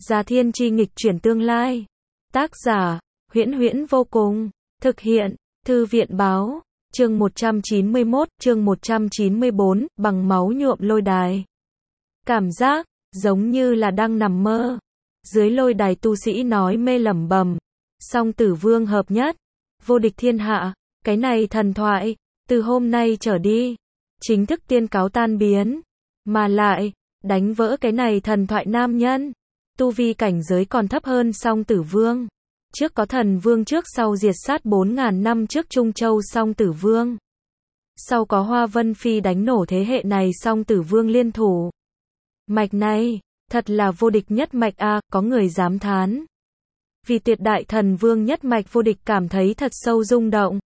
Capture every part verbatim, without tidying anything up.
Già Thiên Chi nghịch chuyển tương lai. Tác giả, Huyễn Huyễn vô cùng. Thực hiện, Thư viện báo. Chương một trăm chín mươi mốt, chương một trăm chín mươi bốn, bằng máu nhuộm lôi đài. Cảm giác, giống như là đang nằm mơ. Dưới lôi đài tu sĩ nói mê lẩm bẩm. Song Tử Vương hợp nhất. Vô địch thiên hạ. Cái này thần thoại. Từ hôm nay trở đi. Chính thức tiên cáo tan biến. Mà lại, đánh vỡ cái này thần thoại nam nhân. Tu vi cảnh giới còn thấp hơn Song Tử Vương. Trước có thần vương trước sau diệt sát bốn ngàn năm trước Trung Châu Song Tử Vương. Sau có Hoa Vân Phi đánh nổ thế hệ này Song Tử Vương liên thủ. Mạch này, thật là vô địch nhất mạch a, à, có người dám thán. Vì tuyệt đại thần vương nhất mạch vô địch cảm thấy thật sâu rung động.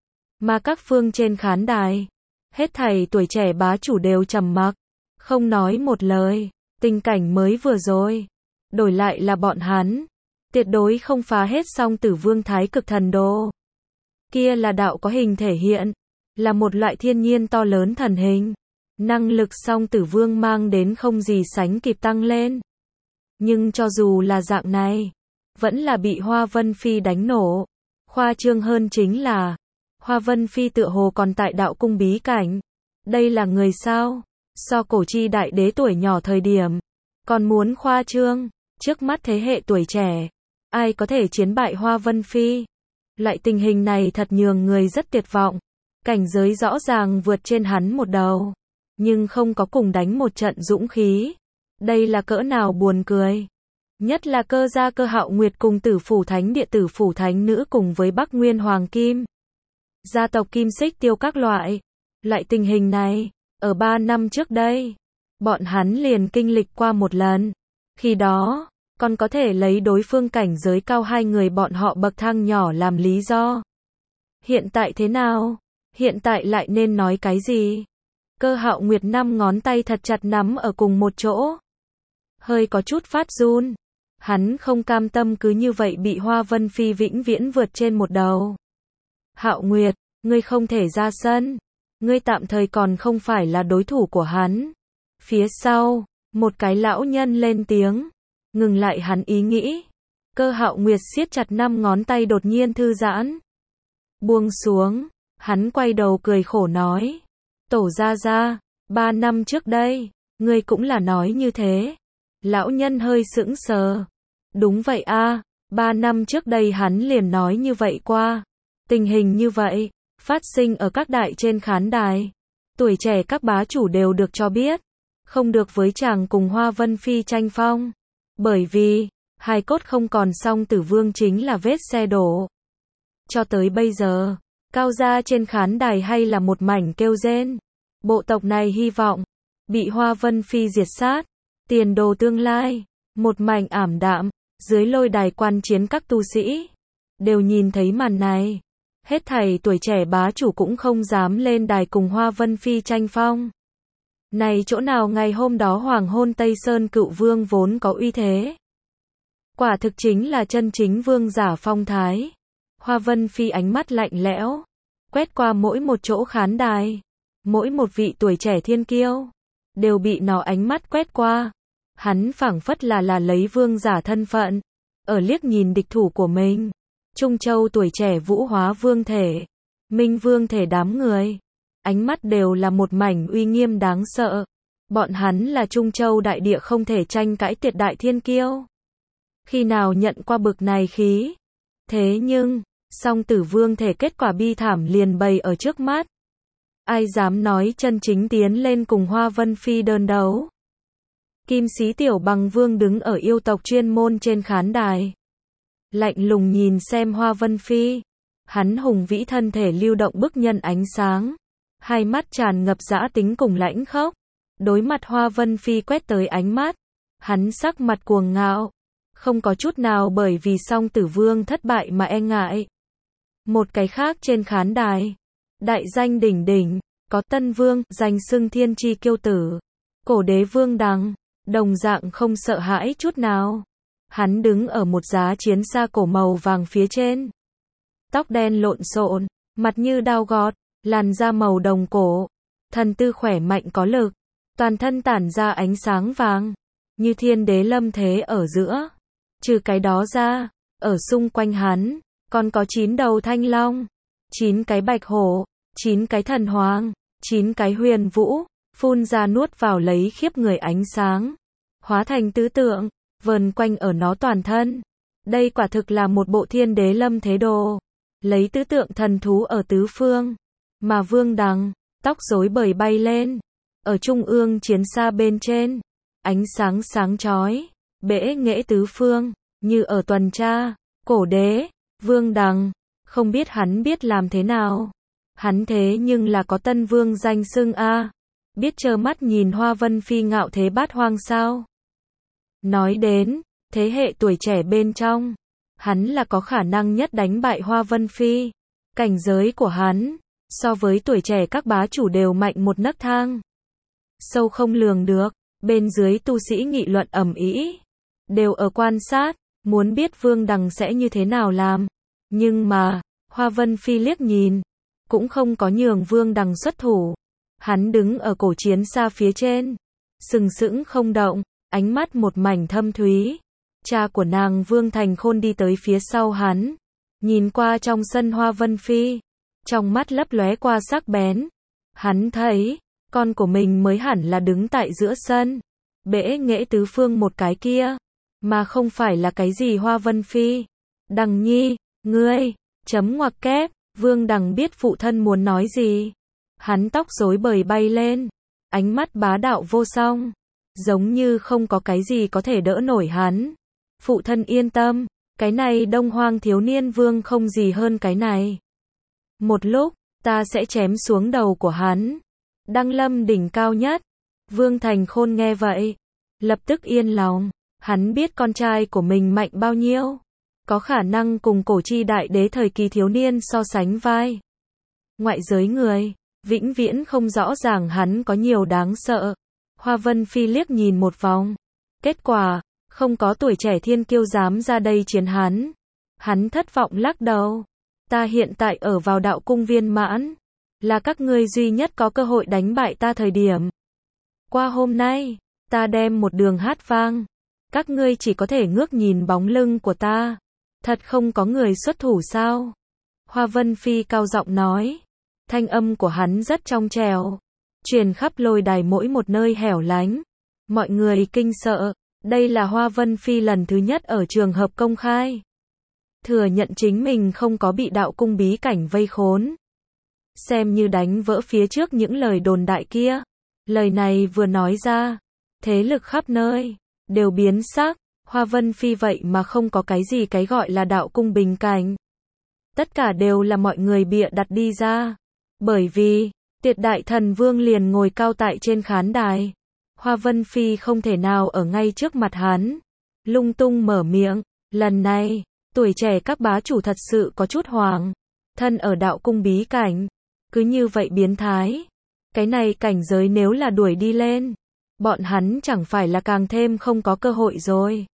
Mà các phương trên khán đài, hết thảy tuổi trẻ bá chủ đều trầm mặc, không nói một lời. Tình cảnh mới vừa rồi, đổi lại là bọn hắn, tuyệt đối không phá hết Song Tử Vương thái cực thần đồ. Kia là đạo có hình thể hiện, là một loại thiên nhiên to lớn thần hình. Năng lực Song Tử Vương mang đến không gì sánh kịp tăng lên. Nhưng cho dù là dạng này, vẫn là bị Hoa Vân Phi đánh nổ. Khoa trương hơn chính là, Hoa Vân Phi tựa hồ còn tại đạo cung bí cảnh. Đây là người sao? So cổ chi đại đế tuổi nhỏ thời điểm, còn muốn khoa trương. Trước mắt thế hệ tuổi trẻ, ai có thể chiến bại Hoa Vân Phi? Loại tình hình này thật nhường người rất tuyệt vọng. Cảnh giới rõ ràng vượt trên hắn một đầu, nhưng không có cùng đánh một trận dũng khí. Đây là cỡ nào buồn cười. Nhất là Cơ Gia Cơ Hạo Nguyệt cùng Tử Phủ Thánh Địa Tử Phủ Thánh Nữ cùng với Bắc Nguyên Hoàng Kim, gia tộc Kim Xích Tiêu các loại. Loại tình hình này, ở ba năm trước đây, bọn hắn liền kinh lịch qua một lần. Khi đó, còn có thể lấy đối phương cảnh giới cao hai người bọn họ bậc thang nhỏ làm lý do. Hiện tại thế nào? Hiện tại lại nên nói cái gì? Cơ Hạo Nguyệt năm ngón tay thật chặt nắm ở cùng một chỗ, hơi có chút phát run. Hắn không cam tâm cứ như vậy bị Hoa Vân Phi vĩnh viễn vượt trên một đầu. Hạo Nguyệt, ngươi không thể ra sân. Ngươi tạm thời còn không phải là đối thủ của hắn. Phía sau, một cái lão nhân lên tiếng, ngừng lại hắn ý nghĩ. Cơ Hạo Nguyệt siết chặt năm ngón tay đột nhiên thư giãn, buông xuống. Hắn quay đầu cười khổ nói, Tổ gia gia, ba năm trước đây, ngươi cũng là nói như thế. Lão nhân hơi sững sờ. Đúng vậy a, ba năm trước đây hắn liền nói như vậy qua. Tình hình như vậy, phát sinh ở các đại trên khán đài. Tuổi trẻ các bá chủ đều được cho biết, không được với chàng cùng Hoa Vân Phi tranh phong. Bởi vì, hài cốt không còn Song Tử Vương chính là vết xe đổ. Cho tới bây giờ, Cao gia trên khán đài hay là một mảnh kêu rên. Bộ tộc này hy vọng bị Hoa Vân Phi diệt sát, tiền đồ tương lai một mảnh ảm đạm. Dưới lôi đài quan chiến các tu sĩ đều nhìn thấy màn này. Hết thảy tuổi trẻ bá chủ cũng không dám lên đài cùng Hoa Vân Phi tranh phong. Này chỗ nào ngày hôm đó hoàng hôn Tây Sơn Cựu Vương vốn có uy thế. Quả thực chính là chân chính vương giả phong thái. Hoa Vân Phi ánh mắt lạnh lẽo, quét qua mỗi một chỗ khán đài. Mỗi một vị tuổi trẻ thiên kiêu, đều bị nó ánh mắt quét qua. Hắn phảng phất là là lấy vương giả thân phận, ở liếc nhìn địch thủ của mình. Trung Châu tuổi trẻ vũ hóa vương thể, minh vương thể đám người. Ánh mắt đều là một mảnh uy nghiêm đáng sợ. Bọn hắn là Trung Châu đại địa không thể tranh cãi tuyệt đại thiên kiêu. Khi nào nhận qua bực này khí. Thế nhưng, Song Tử Vương thể kết quả bi thảm liền bày ở trước mắt. Ai dám nói chân chính tiến lên cùng Hoa Vân Phi đơn đấu. Kim Sĩ Tiểu Bằng Vương đứng ở yêu tộc chuyên môn trên khán đài, lạnh lùng nhìn xem Hoa Vân Phi. Hắn hùng vĩ thân thể lưu động bức nhân ánh sáng, hai mắt tràn ngập dã tính cùng lãnh khốc. Đối mặt Hoa Vân Phi quét tới ánh mắt, hắn sắc mặt cuồng ngạo, không có chút nào bởi vì Song Tử Vương thất bại mà e ngại. Một cái khác trên khán đài, đại danh đỉnh đỉnh, có Tân Vương, danh xưng thiên chi kiêu tử, Cổ Đế Vương Đằng, đồng dạng không sợ hãi chút nào. Hắn đứng ở một giá chiến xa cổ màu vàng phía trên, tóc đen lộn xộn, mặt như đao gọt, làn da màu đồng cổ, thần tư khỏe mạnh có lực, toàn thân tản ra ánh sáng vàng, như thiên đế lâm thế ở giữa. Trừ cái đó ra, ở xung quanh hắn, còn có chín đầu thanh long, chín cái bạch hổ, chín cái thần hoàng, chín cái huyền vũ, phun ra nuốt vào lấy khiếp người ánh sáng, hóa thành tứ tượng, vờn quanh ở nó toàn thân. Đây quả thực là một bộ thiên đế lâm thế đồ, lấy tứ tượng thần thú ở tứ phương, mà Vương Đằng, tóc rối bời bay lên, ở trung ương chiến xa bên trên, ánh sáng sáng chói, bẽ nghễ tứ phương, như ở tuần tra. Cổ đế, Vương Đằng, không biết hắn biết làm thế nào. Hắn thế nhưng là có tân vương danh xưng a, biết trơ mắt nhìn Hoa Vân Phi ngạo thế bát hoang sao. Nói đến, thế hệ tuổi trẻ bên trong, hắn là có khả năng nhất đánh bại Hoa Vân Phi. Cảnh giới của hắn, so với tuổi trẻ các bá chủ đều mạnh một nấc thang. Sâu không lường được, bên dưới tu sĩ nghị luận ầm ĩ, đều ở quan sát, muốn biết Vương Đằng sẽ như thế nào làm. Nhưng mà, Hoa Vân Phi liếc nhìn, cũng không có nhường Vương Đằng xuất thủ. Hắn đứng ở cổ chiến xa phía trên, sừng sững không động, ánh mắt một mảnh thâm thúy. Cha của nàng Vương Thành Khôn đi tới phía sau hắn, nhìn qua trong sân Hoa Vân Phi, trong mắt lấp lóe qua sắc bén. Hắn thấy, con của mình mới hẳn là đứng tại giữa sân, bẽ nghễ tứ phương một cái kia, mà không phải là cái gì Hoa Vân Phi. Đằng nhi, ngươi, chấm ngoặc kép, Vương Đằng biết phụ thân muốn nói gì. Hắn tóc rối bời bay lên, ánh mắt bá đạo vô song, giống như không có cái gì có thể đỡ nổi hắn. Phụ thân yên tâm, cái này Đông Hoang thiếu niên vương không gì hơn cái này. Một lúc, ta sẽ chém xuống đầu của hắn. Đăng lâm đỉnh cao nhất. Vương Thành Khôn nghe vậy, lập tức yên lòng. Hắn biết con trai của mình mạnh bao nhiêu, có khả năng cùng cổ chi đại đế thời kỳ thiếu niên so sánh vai. Ngoại giới người, vĩnh viễn không rõ ràng hắn có nhiều đáng sợ. Hoa Vân Phi liếc nhìn một vòng. Kết quả, không có tuổi trẻ thiên kiêu dám ra đây chiến hắn. Hắn thất vọng lắc đầu. Ta hiện tại ở vào đạo cung viên mãn, là các ngươi duy nhất có cơ hội đánh bại ta thời điểm. Qua hôm nay, ta đem một đường hát vang. Các ngươi chỉ có thể ngước nhìn bóng lưng của ta. Thật không có người xuất thủ sao? Hoa Vân Phi cao giọng nói. Thanh âm của hắn rất trong trẻo, truyền khắp lôi đài mỗi một nơi hẻo lánh. Mọi người kinh sợ. Đây là Hoa Vân Phi lần thứ nhất ở trường hợp công khai thừa nhận chính mình không có bị đạo cung bí cảnh vây khốn. Xem như đánh vỡ phía trước những lời đồn đại kia. Lời này vừa nói ra, thế lực khắp nơi đều biến sắc. Hoa Vân Phi vậy mà không có cái gì cái gọi là đạo cung bình cảnh. Tất cả đều là mọi người bịa đặt đi ra. Bởi vì, Tiệt Đại Thần Vương liền ngồi cao tại trên khán đài. Hoa Vân Phi không thể nào ở ngay trước mặt hắn lung tung mở miệng. Lần này, tuổi trẻ các bá chủ thật sự có chút hoảng. Thân ở đạo cung bí cảnh, cứ như vậy biến thái. Cái này cảnh giới nếu là đuổi đi lên, bọn hắn chẳng phải là càng thêm không có cơ hội rồi.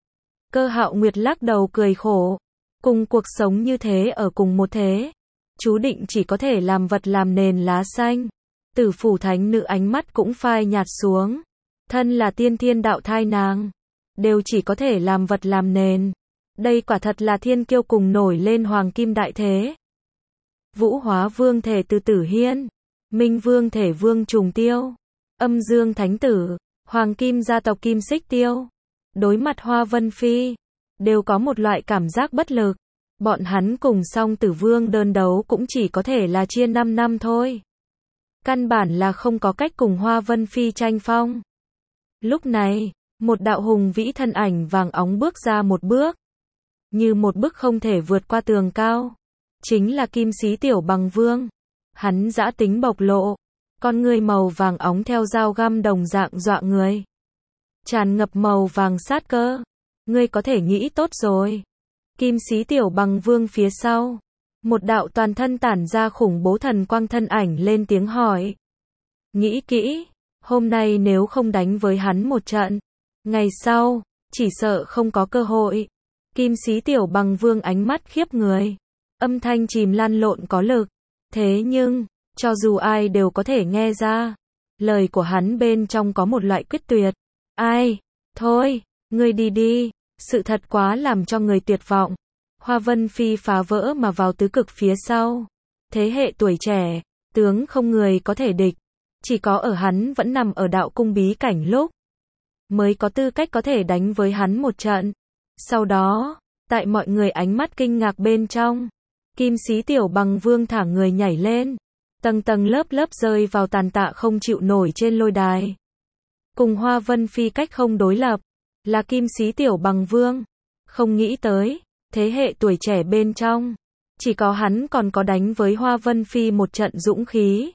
Cơ Hạo Nguyệt lắc đầu cười khổ. Cùng cuộc sống như thế ở cùng một thế, chú định chỉ có thể làm vật làm nền lá xanh. Tử Phủ thánh nữ ánh mắt cũng phai nhạt xuống. Thân là tiên thiên đạo thai nàng, đều chỉ có thể làm vật làm nền. Đây quả thật là thiên kiêu cùng nổi lên hoàng kim đại thế. Vũ Hóa Vương thể từ Tử Hiên, Minh Vương thể Vương Trùng Tiêu, Âm Dương Thánh Tử, Hoàng Kim gia tộc Kim Xích Tiêu. Đối mặt Hoa Vân Phi, đều có một loại cảm giác bất lực. Bọn hắn cùng Song Tử Vương đơn đấu cũng chỉ có thể là chia năm năm thôi. Căn bản là không có cách cùng Hoa Vân Phi tranh phong. Lúc này, một đạo hùng vĩ thân ảnh vàng óng bước ra một bước. Như một bức không thể vượt qua tường cao. Chính là Kim Xí Tiểu Bằng Vương. Hắn dã tính bộc lộ. Con người màu vàng óng theo dao găm đồng dạng dọa người. Tràn ngập màu vàng sát cơ. Ngươi có thể nghĩ tốt rồi. Kim Xí Tiểu Bằng Vương phía sau. Một đạo toàn thân tản ra khủng bố thần quang thân ảnh lên tiếng hỏi. Nghĩ kỹ, hôm nay nếu không đánh với hắn một trận, ngày sau, chỉ sợ không có cơ hội. Kim Xí Tiểu Bằng Vương ánh mắt khiếp người. Âm thanh chìm lăn lộn có lực. Thế nhưng, cho dù ai đều có thể nghe ra. Lời của hắn bên trong có một loại quyết tuyệt. Ai? Thôi, ngươi đi đi. Sự thật quá làm cho người tuyệt vọng. Hoa Vân Phi phá vỡ mà vào tứ cực phía sau. Thế hệ tuổi trẻ, tướng không người có thể địch. Chỉ có ở hắn vẫn nằm ở đạo cung bí cảnh lúc mới có tư cách có thể đánh với hắn một trận. Sau đó, tại mọi người ánh mắt kinh ngạc bên trong, Kim Sĩ Tiểu Bằng Vương thả người nhảy lên, tầng tầng lớp lớp rơi vào tàn tạ không chịu nổi trên lôi đài. Cùng Hoa Vân Phi cách không đối lập, là Kim Sĩ Tiểu Bằng Vương. Không nghĩ tới, thế hệ tuổi trẻ bên trong, chỉ có hắn còn có đánh với Hoa Vân Phi một trận dũng khí.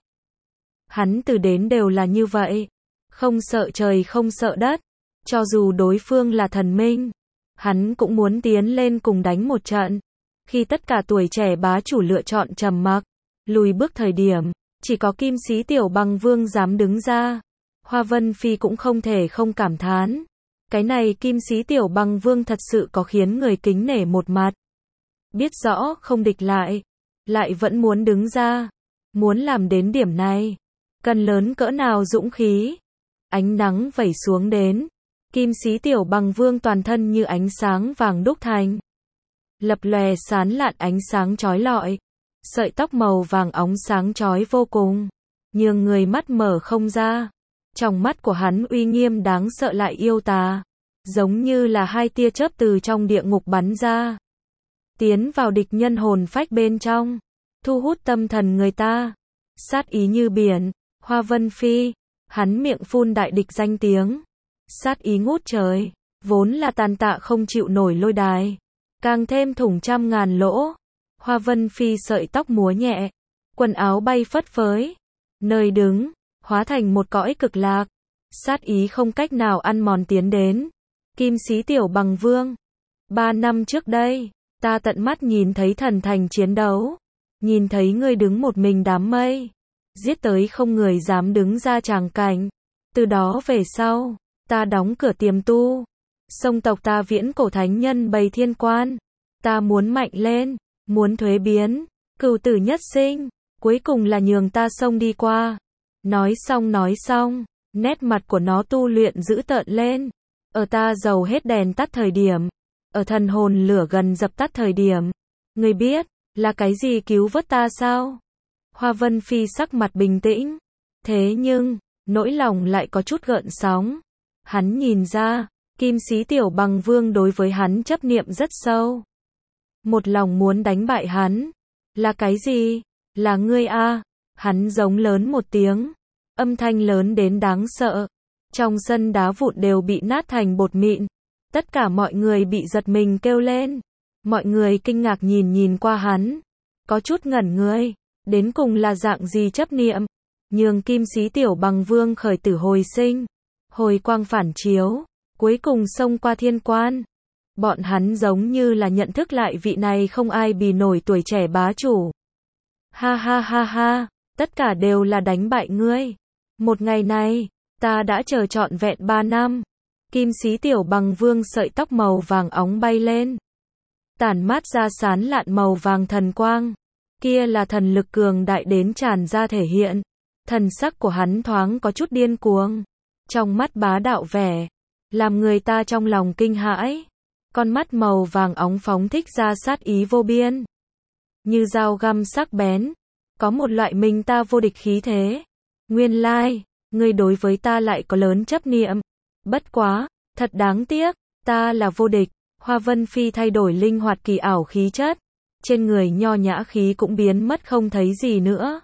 Hắn từ đến đều là như vậy, không sợ trời không sợ đất, cho dù đối phương là thần minh, hắn cũng muốn tiến lên cùng đánh một trận. Khi tất cả tuổi trẻ bá chủ lựa chọn trầm mặc, lùi bước thời điểm, chỉ có Kim Sĩ Tiểu Bằng Vương dám đứng ra. Hoa Vân Phi cũng không thể không cảm thán. Cái này Kim Sĩ Tiểu Bằng Vương thật sự có khiến người kính nể một mặt. Biết rõ không địch lại, lại vẫn muốn đứng ra. Muốn làm đến điểm này, cần lớn cỡ nào dũng khí. Ánh nắng vẩy xuống đến, Kim Sĩ Tiểu Bằng Vương toàn thân như ánh sáng vàng đúc thành. Lập lòe sán lạn ánh sáng chói lọi. Sợi tóc màu vàng óng sáng chói vô cùng, nhường người mắt mở không ra. Trong mắt của hắn uy nghiêm đáng sợ lại yêu tà, giống như là hai tia chớp từ trong địa ngục bắn ra, tiến vào địch nhân hồn phách bên trong, thu hút tâm thần người ta. Sát ý như biển, Hoa Vân Phi, hắn miệng phun đại địch danh tiếng. Sát ý ngút trời, vốn là tàn tạ không chịu nổi lôi đài, càng thêm thủng trăm ngàn lỗ. Hoa Vân Phi sợi tóc múa nhẹ, quần áo bay phất phới, nơi đứng, hóa thành một cõi cực lạc. Sát ý không cách nào ăn mòn tiến đến. Kim Sĩ Tiểu Bằng Vương, ba năm trước đây, ta tận mắt nhìn thấy thần thành chiến đấu, nhìn thấy ngươi đứng một mình đám mây, giết tới không người dám đứng ra tràng cảnh. Từ đó về sau, ta đóng cửa tiềm tu, sông tộc ta viễn cổ thánh nhân bày thiên quan. Ta muốn mạnh lên, muốn thuế biến, cửu tử nhất sinh, cuối cùng là nhường ta xông đi qua. Nói xong nói xong, nét mặt của nó tu luyện dữ tợn lên. Ở ta dầu hết đèn tắt thời điểm, ở thần hồn lửa gần dập tắt thời điểm, ngươi biết, là cái gì cứu vớt ta sao? Hoa Vân Phi sắc mặt bình tĩnh, thế nhưng, nỗi lòng lại có chút gợn sóng. Hắn nhìn ra, Kim Sĩ Tiểu Bằng Vương đối với hắn chấp niệm rất sâu. Một lòng muốn đánh bại hắn. Là cái gì? Là ngươi a? Hắn giống lớn một tiếng, âm thanh lớn đến đáng sợ. Trong sân đá vụn đều bị nát thành bột mịn. Tất cả mọi người bị giật mình kêu lên. Mọi người kinh ngạc nhìn nhìn qua hắn, có chút ngẩn người, đến cùng là dạng gì chấp niệm, nhường Kim Sĩ Tiểu Bằng Vương khởi tử hồi sinh, hồi quang phản chiếu, cuối cùng xông qua thiên quan. Bọn hắn giống như là nhận thức lại vị này không ai bì nổi tuổi trẻ bá chủ. Ha ha ha ha, tất cả đều là đánh bại ngươi. Một ngày này, ta đã chờ trọn vẹn ba năm. Kim Sĩ Tiểu Bằng Vương sợi tóc màu vàng óng bay lên, tản mát ra sán lạn màu vàng thần quang. Kia là thần lực cường đại đến tràn ra thể hiện. Thần sắc của hắn thoáng có chút điên cuồng, trong mắt bá đạo vẻ, làm người ta trong lòng kinh hãi. Con mắt màu vàng óng phóng thích ra sát ý vô biên, như dao găm sắc bén, có một loại mình ta vô địch khí thế. Nguyên lai, ngươi đối với ta lại có lớn chấp niệm. Bất quá, thật đáng tiếc, ta là vô địch. Hoa Vân Phi thay đổi linh hoạt kỳ ảo khí chất, trên người nho nhã khí cũng biến mất không thấy gì nữa.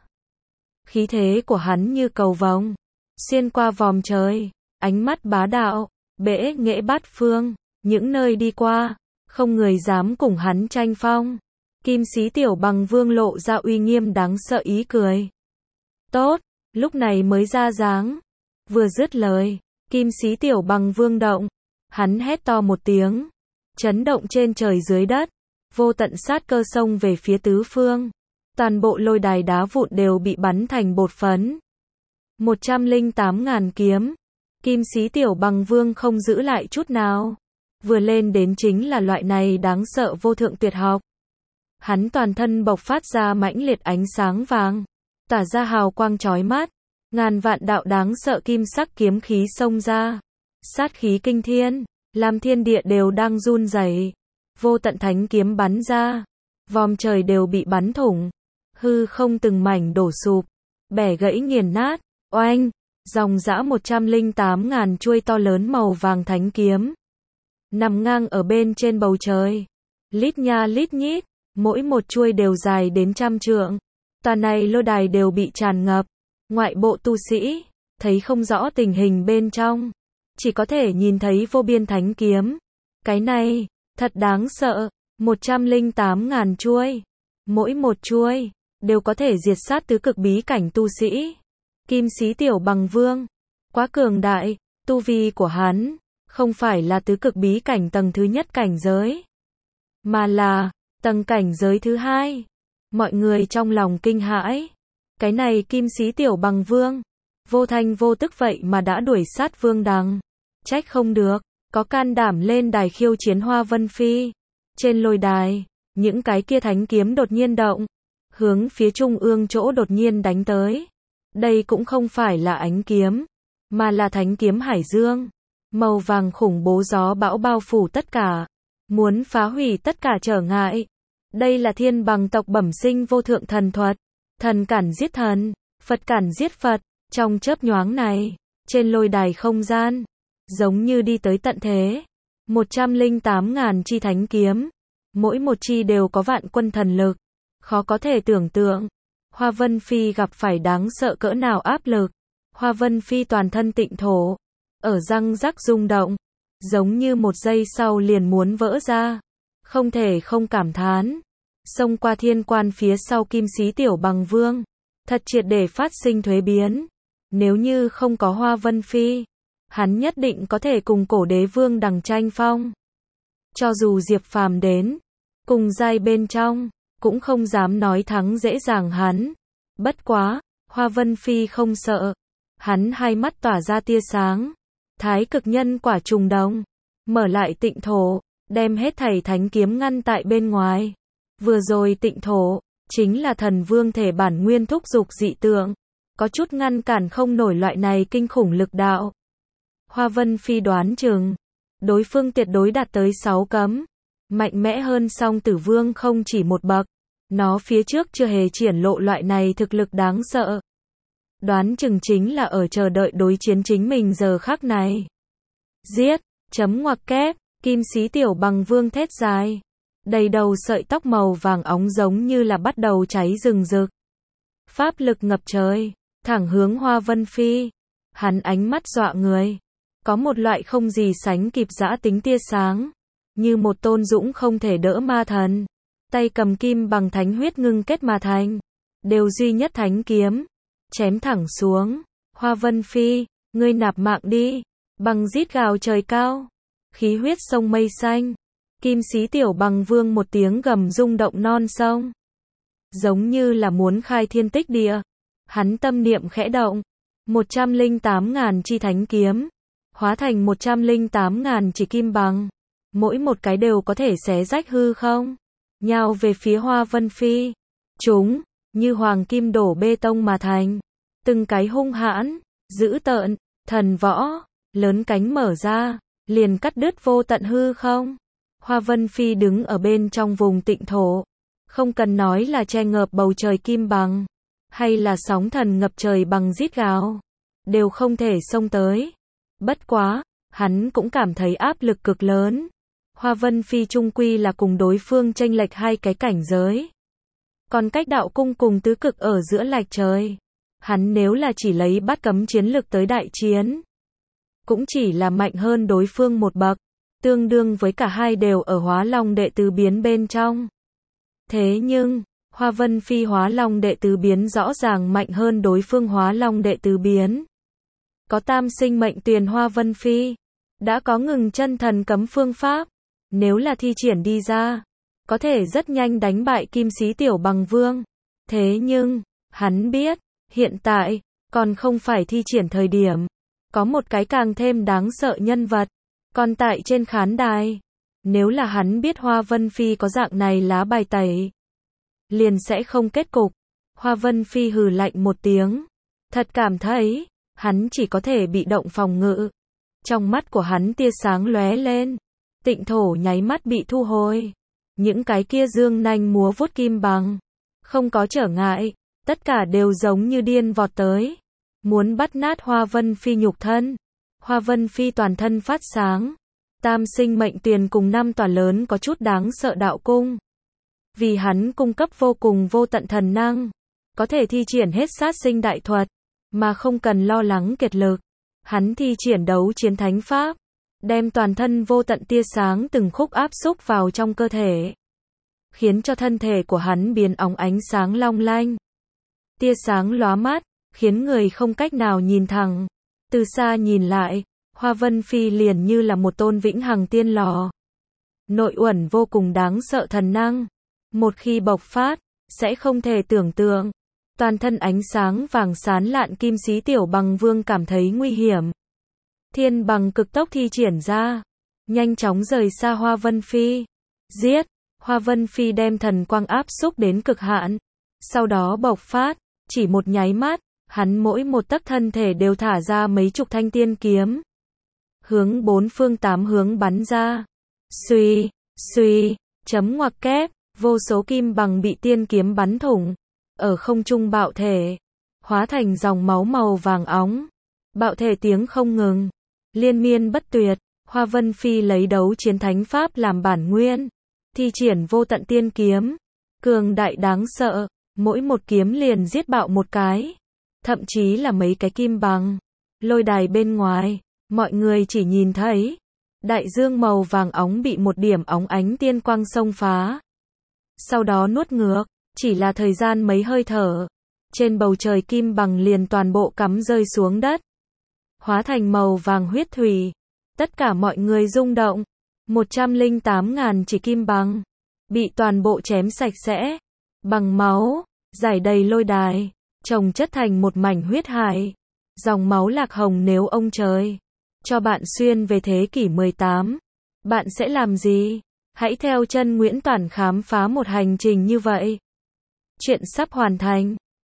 Khí thế của hắn như cầu vồng, xuyên qua vòm trời, ánh mắt bá đạo, bẽ nghệ bát phương, những nơi đi qua, không người dám cùng hắn tranh phong. Kim Sĩ Tiểu Bằng Vương lộ ra uy nghiêm đáng sợ ý cười. Tốt, lúc này mới ra dáng. Vừa dứt lời, Kim Sĩ Tiểu Bằng Vương động, hắn hét to một tiếng, chấn động trên trời dưới đất, vô tận sát cơ xông về phía tứ phương. Toàn bộ lôi đài đá vụn đều bị bắn thành bột phấn. một trăm lẻ tám ngàn kiếm. Kim Sĩ Tiểu Bằng Vương không giữ lại chút nào. Vừa lên đến chính là loại này đáng sợ vô thượng tuyệt học. Hắn toàn thân bộc phát ra mãnh liệt ánh sáng vàng, tỏa ra hào quang chói mắt, ngàn vạn đạo đáng sợ kim sắc kiếm khí xông ra, sát khí kinh thiên, làm thiên địa đều đang run rẩy. Vô tận thánh kiếm bắn ra, vòm trời đều bị bắn thủng, hư không từng mảnh đổ sụp, bẻ gãy nghiền nát, oanh, dòng dã một trăm lẻ tám ngàn chuôi to lớn màu vàng thánh kiếm, nằm ngang ở bên trên bầu trời, lít nha lít nhít, mỗi một chuôi đều dài đến trăm trượng, tòa này lôi đài đều bị tràn ngập, ngoại bộ tu sĩ, thấy không rõ tình hình bên trong, chỉ có thể nhìn thấy vô biên thánh kiếm, cái này, thật đáng sợ, một trăm lẻ tám ngàn chuôi, mỗi một chuôi, đều có thể diệt sát tứ cực bí cảnh tu sĩ. Kim Sĩ Tiểu Bằng Vương, quá cường đại, tu vi của hắn, không phải là tứ cực bí cảnh tầng thứ nhất cảnh giới, mà là, tầng cảnh giới thứ hai. Mọi người trong lòng kinh hãi, cái này Kim Sĩ Tiểu Bằng Vương, vô thanh vô tức vậy mà đã đuổi sát Vương Đằng, trách không được, có can đảm lên đài khiêu chiến Hoa Vân Phi. Trên lôi đài, những cái kia thánh kiếm đột nhiên động, hướng phía trung ương chỗ đột nhiên đánh tới. Đây cũng không phải là ánh kiếm, mà là thánh kiếm hải dương. Màu vàng khủng bố gió bão bao phủ tất cả, muốn phá hủy tất cả trở ngại. Đây là thiên bằng tộc bẩm sinh vô thượng thần thuật, thần cản giết thần, Phật cản giết Phật. Trong chớp nhoáng này, trên lôi đài không gian, giống như đi tới tận thế. một trăm lẻ tám ngàn chi thánh kiếm, mỗi một chi đều có vạn quân thần lực, khó có thể tưởng tượng. Hoa Vân Phi gặp phải đáng sợ cỡ nào áp lực. Hoa Vân Phi toàn thân tịnh thổ, ở răng rắc rung động, giống như một giây sau liền muốn vỡ ra. Không thể không cảm thán, xông qua thiên quan phía sau Kim Sĩ Tiểu Bằng Vương, thật triệt để phát sinh thuế biến. Nếu như không có Hoa Vân Phi, hắn nhất định có thể cùng cổ đế Vương Đằng tranh phong. Cho dù Diệp Phàm đến, cùng giai bên trong, cũng không dám nói thắng dễ dàng hắn. Bất quá, Hoa Vân Phi không sợ. Hắn hai mắt tỏa ra tia sáng. Thái cực nhân quả trùng đồng. Mở lại tịnh thổ, đem hết thảy thánh kiếm ngăn tại bên ngoài. Vừa rồi tịnh thổ, chính là thần vương thể bản nguyên thúc dục dị tượng. Có chút ngăn cản không nổi loại này kinh khủng lực đạo. Hoa Vân Phi đoán chừng, đối phương tuyệt đối đạt tới sáu cấm. Mạnh mẽ hơn song tử vương không chỉ một bậc. Nó phía trước chưa hề triển lộ loại này thực lực đáng sợ. Đoán chừng chính là ở chờ đợi đối chiến chính mình giờ khắc này. Giết, chấm ngoặc kép, Kim Sĩ Tiểu Bằng Vương thét dài. Đầy đầu sợi tóc màu vàng óng giống như là bắt đầu cháy rừng rực. Pháp lực ngập trời, thẳng hướng Hoa Vân Phi. Hắn ánh mắt dọa người. Có một loại không gì sánh kịp dã tính tia sáng. Như một tôn dũng không thể đỡ ma thần. Tay cầm kim bằng thánh huyết ngưng kết mà thành. Đều duy nhất thánh kiếm. Chém thẳng xuống. Hoa Vân Phi, ngươi nạp mạng đi. Bằng rít gào trời cao. Khí huyết sông mây xanh. Kim Sĩ Tiểu Bằng Vương một tiếng gầm rung động non sông. Giống như là muốn khai thiên tích địa. Hắn tâm niệm khẽ động. một trăm lẻ tám ngàn chi thánh kiếm. Hóa thành một trăm lẻ tám ngàn chỉ kim bằng. Mỗi một cái đều có thể xé rách hư không. Nhào về phía Hoa Vân Phi. Chúng, như hoàng kim đổ bê tông mà thành. Từng cái hung hãn, dữ tợn, thần võ, lớn cánh mở ra, liền cắt đứt vô tận hư không. Hoa Vân Phi đứng ở bên trong vùng tịnh thổ. Không cần nói là che ngợp bầu trời kim bằng, hay là sóng thần ngập trời bằng rít gào, đều không thể xông tới. Bất quá, hắn cũng cảm thấy áp lực cực lớn. Hoa Vân Phi chung quy là cùng đối phương chênh lệch hai cái cảnh giới. Còn cách đạo cung cùng tứ cực ở giữa lệch trời. Hắn nếu là chỉ lấy bắt cấm chiến lực tới đại chiến, cũng chỉ là mạnh hơn đối phương một bậc, tương đương với cả hai đều ở Hóa Long đệ tứ biến bên trong. Thế nhưng, Hoa Vân Phi Hóa Long đệ tứ biến rõ ràng mạnh hơn đối phương Hóa Long đệ tứ biến. Có tam sinh mệnh tuyền Hoa Vân Phi, đã có ngừng chân thần cấm phương pháp, nếu là thi triển đi ra, có thể rất nhanh đánh bại Kim Sĩ Tiểu Bằng Vương. Thế nhưng, hắn biết, hiện tại, còn không phải thi triển thời điểm. Có một cái càng thêm đáng sợ nhân vật, còn tại trên khán đài. Nếu là hắn biết Hoa Vân Phi có dạng này lá bài tẩy, liền sẽ không kết cục. Hoa Vân Phi hừ lạnh một tiếng. Thật cảm thấy, hắn chỉ có thể bị động phòng ngự. Trong mắt của hắn tia sáng lóe lên. Tịnh thổ nháy mắt bị thu hồi. Những cái kia dương nanh múa vuốt kim bằng. Không có trở ngại. Tất cả đều giống như điên vọt tới. Muốn bắt nát Hoa Vân Phi nhục thân. Hoa Vân Phi toàn thân phát sáng. Tam sinh mệnh tuyền cùng năm tòa lớn có chút đáng sợ đạo cung. Vì hắn cung cấp vô cùng vô tận thần năng. Có thể thi triển hết sát sinh đại thuật. Mà không cần lo lắng kiệt lực. Hắn thi triển đấu chiến thánh pháp. Đem toàn thân vô tận tia sáng từng khúc áp xúc vào trong cơ thể. Khiến cho thân thể của hắn biến óng ánh sáng long lanh. Tia sáng lóa mắt. Khiến người không cách nào nhìn thẳng. Từ xa nhìn lại. Hoa Vân Phi liền như là một tôn vĩnh hằng tiên lò. Nội uẩn vô cùng đáng sợ thần năng. Một khi bộc phát, sẽ không thể tưởng tượng. Toàn thân ánh sáng vàng sán lạn kim xí tiểu bằng vương cảm thấy nguy hiểm. Thiên bằng cực tốc thi triển ra. Nhanh chóng rời xa Hoa Vân Phi. Giết! Hoa Vân Phi đem thần quang áp xúc đến cực hạn. Sau đó bộc phát, chỉ một nháy mắt, hắn mỗi một tấc thân thể đều thả ra mấy chục thanh tiên kiếm. Hướng bốn phương tám hướng bắn ra. Xuy, xuy, chấm ngoặc kép, vô số kim bằng bị tiên kiếm bắn thủng. Ở không trung bạo thể, hóa thành dòng máu màu vàng óng. Bạo thể tiếng không ngừng, liên miên bất tuyệt. Hoa Vân Phi lấy đấu chiến thánh pháp làm bản nguyên. Thi triển vô tận tiên kiếm. Cường đại đáng sợ, mỗi một kiếm liền giết bạo một cái. Thậm chí là mấy cái kim bằng. Lôi đài bên ngoài, mọi người chỉ nhìn thấy. Đại dương màu vàng óng bị một điểm óng ánh tiên quang xông phá. Sau đó nuốt ngược, chỉ là thời gian mấy hơi thở. Trên bầu trời kim bằng liền toàn bộ cắm rơi xuống đất. Hóa thành màu vàng huyết thủy. Tất cả mọi người rung động. một trăm lẻ tám ngàn chỉ kim bằng. Bị toàn bộ chém sạch sẽ. Bằng máu, rải đầy lôi đài. Chồng chất thành một mảnh huyết hải. Dòng máu lạc hồng nếu ông trời cho bạn xuyên về thế kỷ mười tám. Bạn sẽ làm gì? Hãy theo chân Nguyễn Toản khám phá một hành trình như vậy. Chuyện sắp hoàn thành.